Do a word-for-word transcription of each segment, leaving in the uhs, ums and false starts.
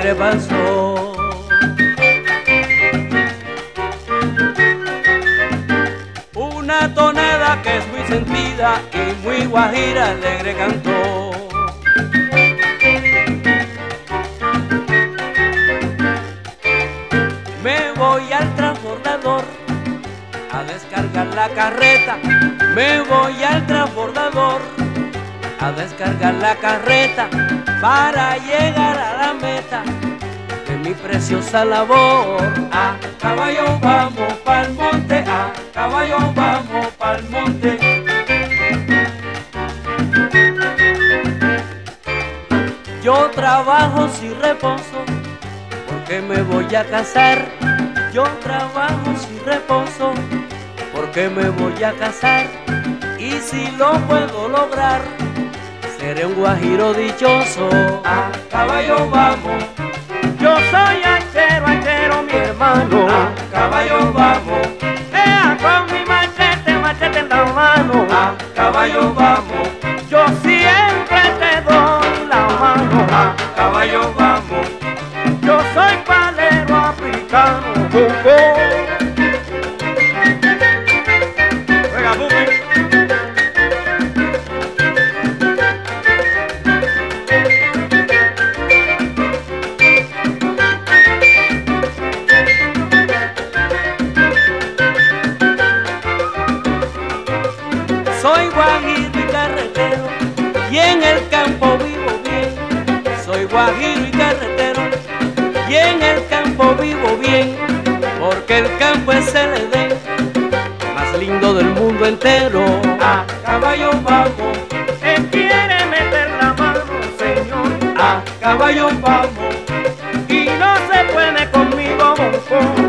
alegre pasó. Una tonada que es muy sentida y muy guajira, alegre cantó. Me voy al transbordador a descargar la carreta. Me voy al transbordador a descargar la carreta para llegar a la meta de mi preciosa labor. A caballo vamos pa'l monte, a caballo vamos pa'l monte. Yo trabajo sin reposo porque me voy a casar. Yo trabajo sin reposo porque me voy a casar. Y si lo puedo lograr, seré un guajiro dichoso. A caballo vamos, yo soy hachero, hachero mi hermano. A caballo vamos, ea con mi machete, machete en la mano. A caballo vamos, yo siempre te doy la mano. A caballo vamos, yo soy palero africano. Oh, oh. Soy guajiro y carretero y en el campo vivo bien. Soy guajiro y carretero y en el campo vivo bien, porque el campo es el Edén más lindo del mundo entero. A caballo vamos, él quiere meter la mano, señor. A caballo vamos y no se puede conmigo, bombón.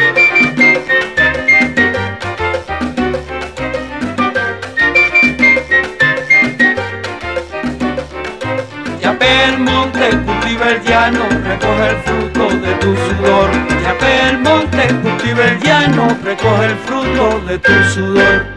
El monte cultiva el llano, recoge el fruto de tu sudor. Ya que el monte cultiva el llano, recoge el fruto de tu sudor.